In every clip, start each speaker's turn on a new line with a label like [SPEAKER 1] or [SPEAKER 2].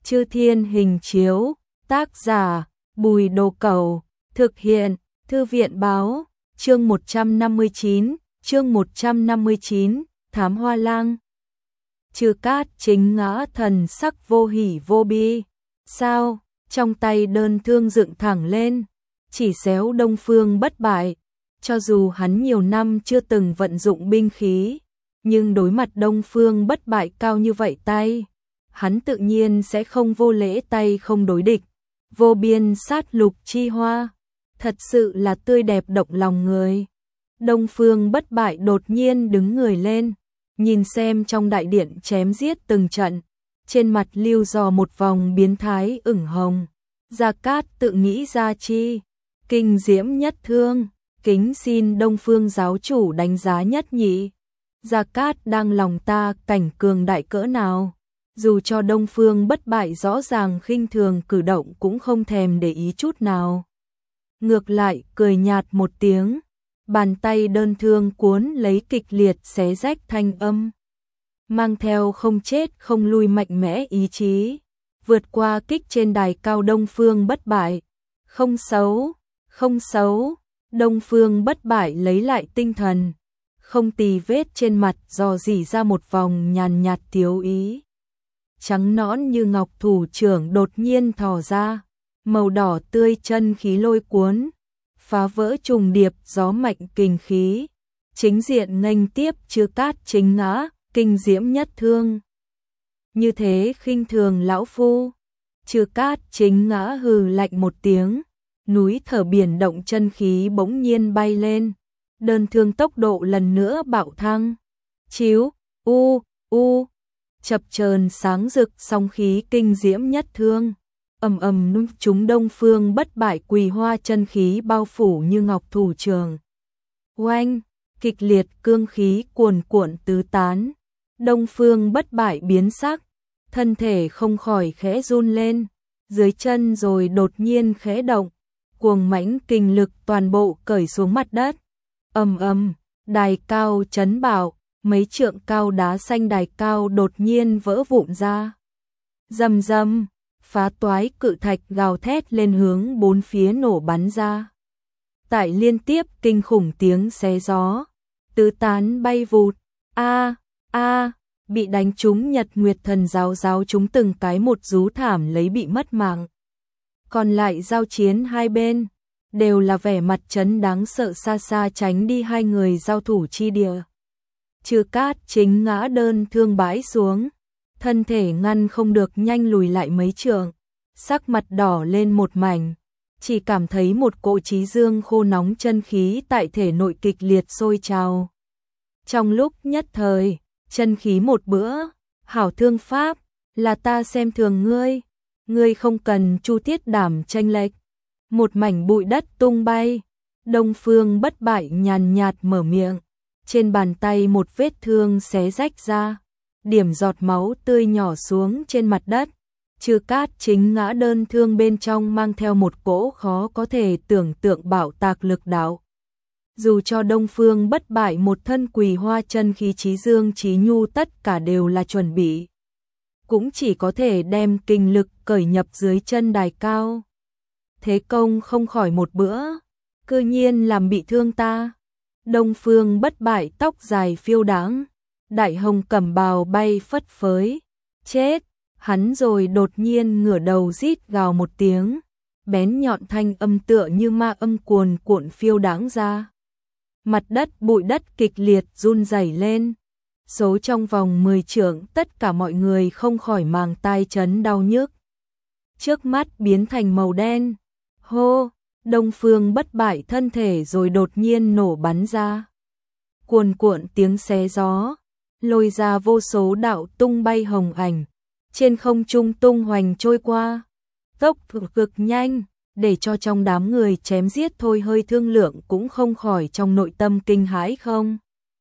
[SPEAKER 1] Chư Thiên Hình Chiếu, tác giả, Bùi Đồ Cẩu, thực hiện, Thư viện Báo, chương 159, Thám Hoa Lang. Trừ Cát Chính ngã thần sắc vô hỉ vô bi. Sao? Trong tay đơn thương dựng thẳng lên, chỉ xéo Đông Phương Bất Bại. Cho dù hắn nhiều năm chưa từng vận dụng binh khí, nhưng đối mặt Đông Phương Bất Bại cao như vậy tay, hắn tự nhiên sẽ không vô lễ tay không đối địch. Vô biên sát lục chi hoa, thật sự là tươi đẹp động lòng người. Đông Phương Bất Bại đột nhiên đứng người lên, nhìn xem trong đại điện chém giết từng trận, trên mặt lưu dò một vòng biến thái ửng hồng. Gia Cát tự nghĩ ra chi, kinh diễm nhất thương, kính xin Đông Phương giáo chủ đánh giá nhất nhị. Gia Cát đang lòng ta cảnh cường đại cỡ nào, dù cho Đông Phương Bất Bại rõ ràng khinh thường cử động cũng không thèm để ý chút nào. Ngược lại cười nhạt một tiếng, bàn tay đơn thương cuốn lấy kịch liệt xé rách thanh âm, mang theo không chết không lui mạnh mẽ ý chí, vượt qua kích trên đài cao Đông Phương Bất Bại. Không xấu, không xấu. Đông Phương Bất Bại lấy lại tinh thần, không tì vết trên mặt dò dỉ ra một vòng nhàn nhạt tiếu ý. Trắng nõn như ngọc thủ trưởng đột nhiên thò ra, màu đỏ tươi chân khí lôi cuốn, phá vỡ trùng điệp gió mạnh kình khí, chính diện nghênh tiếp Trừ Cát Chính ngã, kinh diễm nhất thương. Như thế khinh thường lão phu. Trừ Cát Chính ngã hừ lạnh một tiếng, núi thở biển động chân khí bỗng nhiên bay lên, đơn thương tốc độ lần nữa bạo thăng. Chiếu, chập chờn sáng rực song khí kinh diễm nhất thương, ầm ầm nung chúng Đông Phương Bất Bại quỳ hoa chân khí bao phủ như ngọc thủ trường. Oanh, kịch liệt cương khí cuồn cuộn tứ tán. Đông Phương Bất Bại biến sắc, thân thể không khỏi khẽ run lên, dưới chân rồi đột nhiên khẽ động, cuồng mãnh kinh lực toàn bộ cởi xuống mặt đất. Ầm ầm, đài cao chấn bạo, mấy trượng cao đá xanh đài cao đột nhiên vỡ vụn ra. Rầm rầm, phá toái cự thạch gào thét lên hướng bốn phía nổ bắn ra. Tại liên tiếp kinh khủng tiếng xé gió, tứ tán bay vụt. Bị đánh trúng Nhật Nguyệt Thần giáo chúng từng cái một rú thảm lấy bị mất mạng. Còn lại giao chiến hai bên đều là vẻ mặt trấn đáng sợ, xa xa tránh đi hai người giao thủ chi địa. Trừ Cát Chính ngã đơn thương bãi xuống, thân thể ngăn không được nhanh lùi lại mấy trượng, sắc mặt đỏ lên một mảnh, chỉ cảm thấy một cỗ chí dương khô nóng chân khí tại thể nội kịch liệt sôi trào. Trong lúc nhất thời, chân khí một bữa, hảo thương pháp, là ta xem thường ngươi, ngươi không cần chu thiết đảm tranh lệch. Một mảnh bụi đất tung bay, Đông Phương Bất Bại nhàn nhạt mở miệng, trên bàn tay một vết thương xé rách ra, điểm giọt máu tươi nhỏ xuống trên mặt đất. Trừ Cát Chính ngã đơn thương bên trong mang theo một cỗ khó có thể tưởng tượng bạo tạc lực đạo. Dù cho Đông Phương Bất Bại một thân quỳ hoa chân khí chí dương chí nhu tất cả đều là chuẩn bị, cũng chỉ có thể đem kinh lực cởi nhập dưới chân đài cao. Thế công không khỏi một bữa, cư nhiên làm bị thương ta. Đông Phương Bất Bại tóc dài phiêu đãng, đại hồng cẩm bào bay phất phới. Chết, hắn rồi đột nhiên ngửa đầu rít gào một tiếng, bén nhọn thanh âm tựa như ma âm cuồn cuộn phiêu đãng ra. Mặt đất bụi đất kịch liệt run rẩy lên, số trong vòng 10 trượng tất cả mọi người không khỏi màng tai chấn đau nhức. Trước mắt biến thành màu đen. Hô, Đông Phương Bất Bại thân thể rồi đột nhiên nổ bắn ra. Cuồn cuộn tiếng xé gió, lôi ra vô số đạo tung bay hồng ảnh, trên không trung tung hoành trôi qua. Tốc độ cực nhanh, để cho trong đám người chém giết thôi hơi thương lượng cũng không khỏi trong nội tâm kinh hãi không.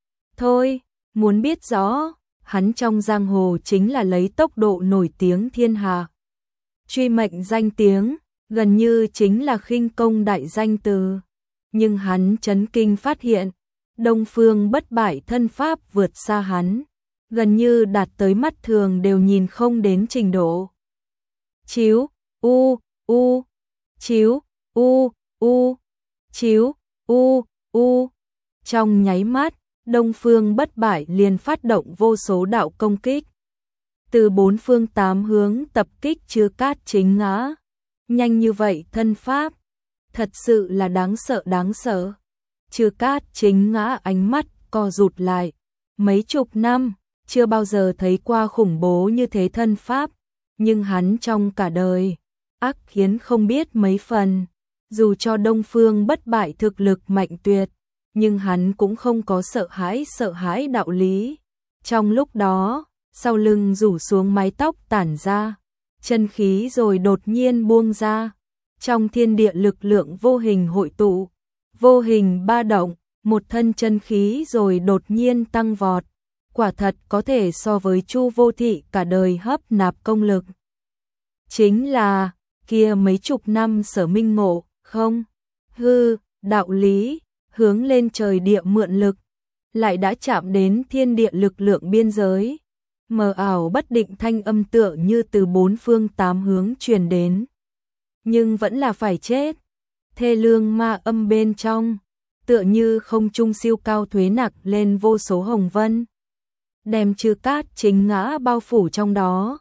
[SPEAKER 1] Thôi, muốn biết rõ, hắn trong giang hồ chính là lấy tốc độ nổi tiếng thiên hạ. Truy mệnh danh tiếng, gần như chính là khinh công đại danh từ. Nhưng hắn chấn kinh phát hiện, Đông Phương Bất Bại thân pháp vượt xa hắn, gần như đạt tới mắt thường đều nhìn không đến trình độ. chiếu, u, u, chiếu, u, u, chiếu, u, u. Trong nháy mắt, Đông Phương Bất Bại liền phát động vô số đạo công kích. Từ bốn phương tám hướng tập kích Trư Cát Chính Ngã. Nhanh như vậy thân pháp, thật sự là đáng sợ đáng sợ. Trư Cát Chính Ngã ánh mắt co rụt lại. Mấy chục năm, chưa bao giờ thấy qua khủng bố như thế thân pháp. Nhưng hắn trong cả đời, ác khiến không biết mấy phần. Dù cho Đông Phương Bất Bại thực lực mạnh tuyệt, nhưng hắn cũng không có sợ hãi đạo lý. Trong lúc đó, sau lưng rủ xuống mái tóc tản ra, chân khí rồi đột nhiên buông ra. Trong thiên địa lực lượng vô hình hội tụ, vô hình ba động, một thân chân khí rồi đột nhiên tăng vọt. Quả thật có thể so với Chu Vô Thị cả đời hấp nạp công lực. Chính là, kia mấy chục năm sở minh ngộ, không, hư, đạo lý, hướng lên trời địa mượn lực, lại đã chạm đến thiên địa lực lượng biên giới. Mờ ảo bất định thanh âm tựa như từ bốn phương tám hướng truyền đến. Nhưng vẫn là phải chết. Thê lương ma âm bên trong, tựa như không trung siêu cao thuế nặc lên vô số hồng vân. Đem Trư Cát Chính Ngã bao phủ trong đó.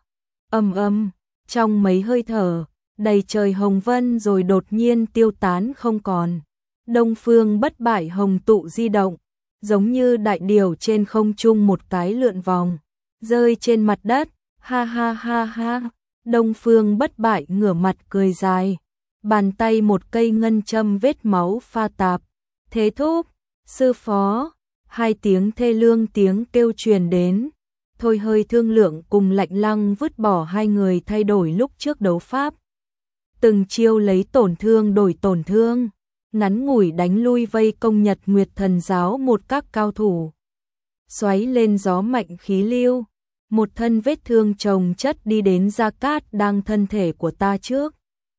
[SPEAKER 1] Trong mấy hơi thở, đầy trời hồng vân rồi đột nhiên tiêu tán không còn. Đông Phương Bất Bại hồng tụ di động, giống như đại điểu trên không trung một cái lượn vòng, rơi trên mặt đất, ha ha ha ha. Đông Phương Bất Bại ngửa mặt cười dài, bàn tay một cây ngân châm vết máu pha tạp. Thế thúc, sư phó, hai tiếng thê lương tiếng kêu truyền đến. Thôi hơi thương lượng cùng Lạnh Lăng vứt bỏ hai người thay đổi lúc trước đấu pháp. Từng chiêu lấy tổn thương đổi tổn thương, ngắn ngủi đánh lui vây công Nhật Nguyệt Thần giáo một các cao thủ. Xoáy lên gió mạnh khí lưu, một thân vết thương chồng chất đi đến Gia Cát đang thân thể của ta trước.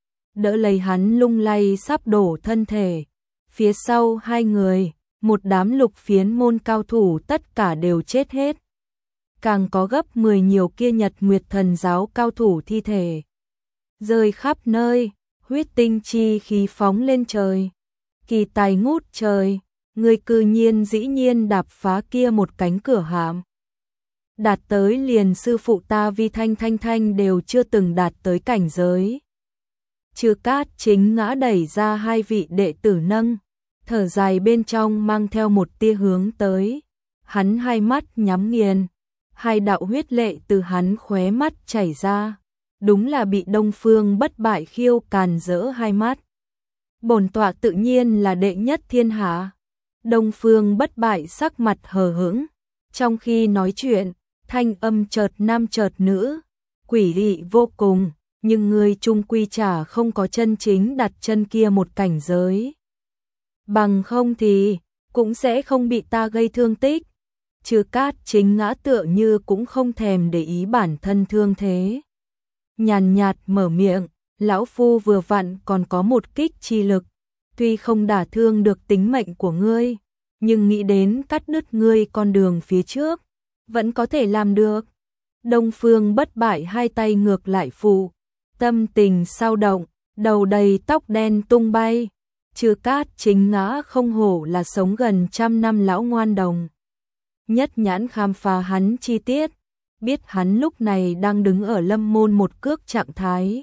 [SPEAKER 1] Đỡ lấy hắn lung lay sắp đổ thân thể. Phía sau hai người, một đám Lục Phiến môn cao thủ tất cả đều chết hết. Càng có gấp 10 nhiều kia Nhật Nguyệt Thần giáo cao thủ thi thể. Rơi khắp nơi, huyết tinh chi khí phóng lên trời. Kỳ tài ngút trời, người cư nhiên dĩ nhiên đạp phá kia một cánh cửa hạm. Đạt tới liền sư phụ ta Vi Thanh Thanh đều chưa từng đạt tới cảnh giới. Trư Cát Chính Ngã đẩy ra hai vị đệ tử nâng, thở dài bên trong mang theo một tia hướng tới. Hắn hai mắt nhắm nghiền, hai đạo huyết lệ từ hắn khóe mắt chảy ra. Đúng là bị Đông Phương Bất Bại khiêu càn rỡ hai mắt. Bổn tọa tự nhiên là đệ nhất thiên hạ. Đông Phương Bất Bại sắc mặt hờ hững, trong khi nói chuyện, thanh âm chợt nam chợt nữ, quỷ dị vô cùng, nhưng người chung quy chả không có chân chính đặt chân kia một cảnh giới. Bằng không thì, cũng sẽ không bị ta gây thương tích. Trư Cát Chính Ngã tựa như cũng không thèm để ý bản thân thương thế. Nhàn nhạt mở miệng, lão phu vừa vặn còn có một kích chi lực, tuy không đả thương được tính mệnh của ngươi, nhưng nghĩ đến cắt đứt ngươi con đường phía trước, vẫn có thể làm được. Đông Phương Bất Bại hai tay ngược lại phụ, tâm tình sao động, đầu đầy tóc đen tung bay. Trư Cát Chính Ngã không hổ là sống gần 100 năm lão ngoan đồng. Nhất nhãn khám phá hắn chi tiết, biết hắn lúc này đang đứng ở lâm môn một cước trạng thái.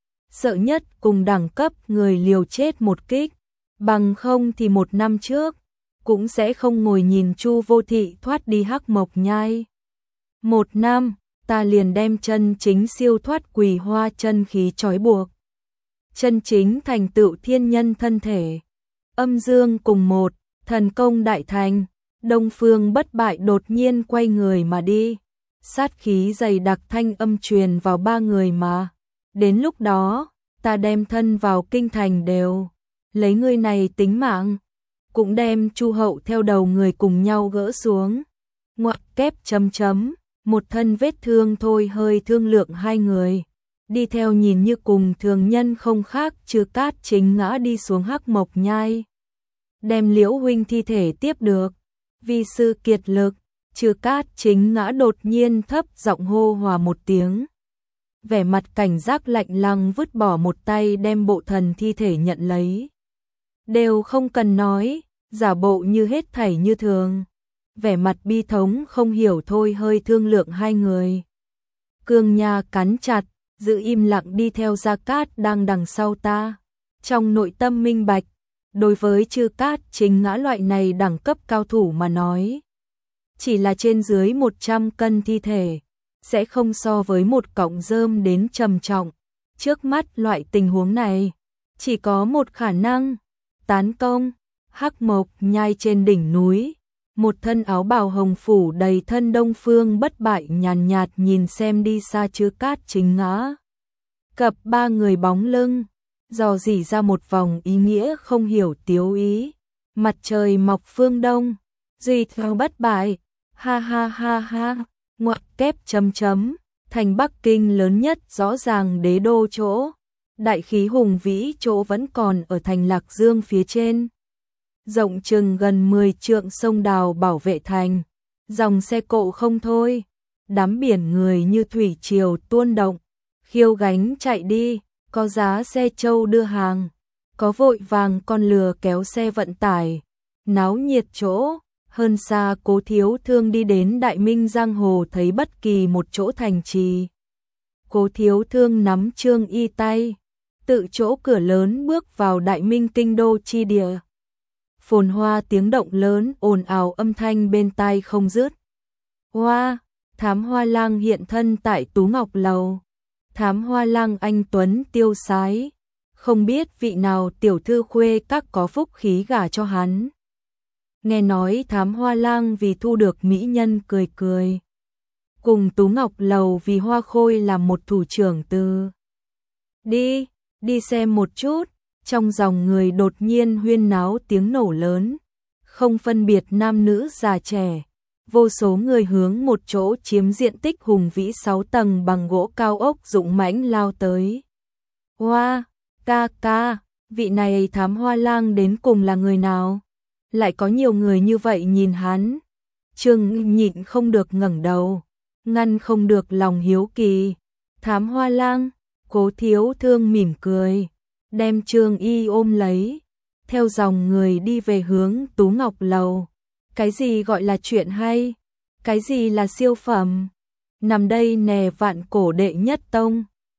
[SPEAKER 1] Sợ nhất cùng đẳng cấp người liều chết một kích, bằng không thì một năm trước, cũng sẽ không ngồi nhìn Chu Vô Thị thoát đi Hắc Mộc Nhai. Một năm, ta liền đem chân chính siêu thoát Quỳ Hoa chân khí trói buộc. Chân chính thành tựu thiên nhân thân thể. Âm dương cùng một, thần công đại thành. Đông Phương Bất Bại đột nhiên quay người mà đi. Sát khí dày đặc thanh âm truyền vào ba người mà. Đến lúc đó, ta đem thân vào kinh thành đều. Lấy người này tính mạng. Cũng đem Chu Hậu theo đầu người cùng nhau gỡ xuống. Ngoặc kép chấm chấm. Một thân vết thương thôi hơi thương lượng hai người. Đi theo nhìn như cùng thường nhân không khác. Trư Cát Chính Ngã đi xuống Hắc Mộc Nhai. Đem Liễu huynh thi thể tiếp được. Vì sư kiệt lực, Trư Cát Chính Ngã đột nhiên thấp giọng hô hòa một tiếng. vẻ mặt cảnh giác lạnh lăng vứt bỏ một tay đem bộ thần thi thể nhận lấy. Đều không cần nói, giả bộ như hết thảy như thường. Vẻ mặt bi thống không hiểu thôi hơi thương lượng hai người. Cương Nha cắn chặt, giữ im lặng đi theo Gia Cát đang đằng sau ta. Trong nội tâm minh bạch, đối với Trư Cát Chính Ngã loại này đẳng cấp cao thủ mà nói, chỉ là trên dưới 100 cân thi thể, sẽ không so với một cọng rơm đến trầm trọng. Trước mắt loại tình huống này, chỉ có một khả năng, tán công. Hắc Mộc Nhai trên đỉnh núi, một thân áo bào hồng phủ đầy thân đông phương bất bại nhàn nhạt nhìn xem đi xa Trư Cát Chính Ngã. Cập ba người bóng lưng, dò dỉ ra một vòng ý nghĩa không hiểu tiếu ý. Mặt trời mọc phương đông, duy theo bất bại, ha ha ha ha, ngoặc kép chấm chấm, thành Bắc Kinh lớn nhất rõ ràng đế đô chỗ. Đại khí hùng vĩ chỗ vẫn còn ở thành Lạc Dương phía trên. Rộng chừng gần 10 trượng sông đào bảo vệ thành, dòng xe cộ không thôi, đám biển người như thủy triều tuôn động, khiêu gánh chạy đi, có giá xe trâu đưa hàng, có vội vàng con lừa kéo xe vận tải, náo nhiệt chỗ, hơn xa Cố Thiếu Thương đi đến Đại Minh giang hồ thấy bất kỳ một chỗ thành trì. Cố Thiếu Thương nắm Trương Y tay, tự chỗ cửa lớn bước vào Đại Minh kinh đô chi địa. Phồn hoa tiếng động lớn ồn ào âm thanh bên tai không dứt. Hoa, Thám Hoa Lang hiện thân tại Tú Ngọc Lầu. Thám Hoa Lang anh tuấn tiêu sái, không biết vị nào tiểu thư khuê các có phúc khí gả cho hắn. Nghe nói Thám Hoa Lang vì thu được mỹ nhân cười cười, cùng Tú Ngọc Lầu vì Hoa Khôi làm một thủ trưởng từ. Đi xem một chút. Trong dòng người đột nhiên huyên náo tiếng nổ lớn, không phân biệt nam nữ già trẻ, vô số người hướng một chỗ chiếm diện tích hùng vĩ 6 tầng bằng gỗ cao ốc dũng mãnh lao tới. Hoa, ca, vị này Thám Hoa Lang đến cùng là người nào? Lại có nhiều người như vậy nhìn hắn. Trương nhịn không được ngẩng đầu, ngăn không được lòng hiếu kỳ. Thám Hoa Lang, Cố Thiếu Thương mỉm cười, đem Trương Y ôm lấy, theo dòng người đi về hướng Tú Ngọc Lầu. Cái gì gọi là chuyện hay? Cái gì là siêu phẩm? Nằm đây nè Vạn Cổ đệ nhất tông.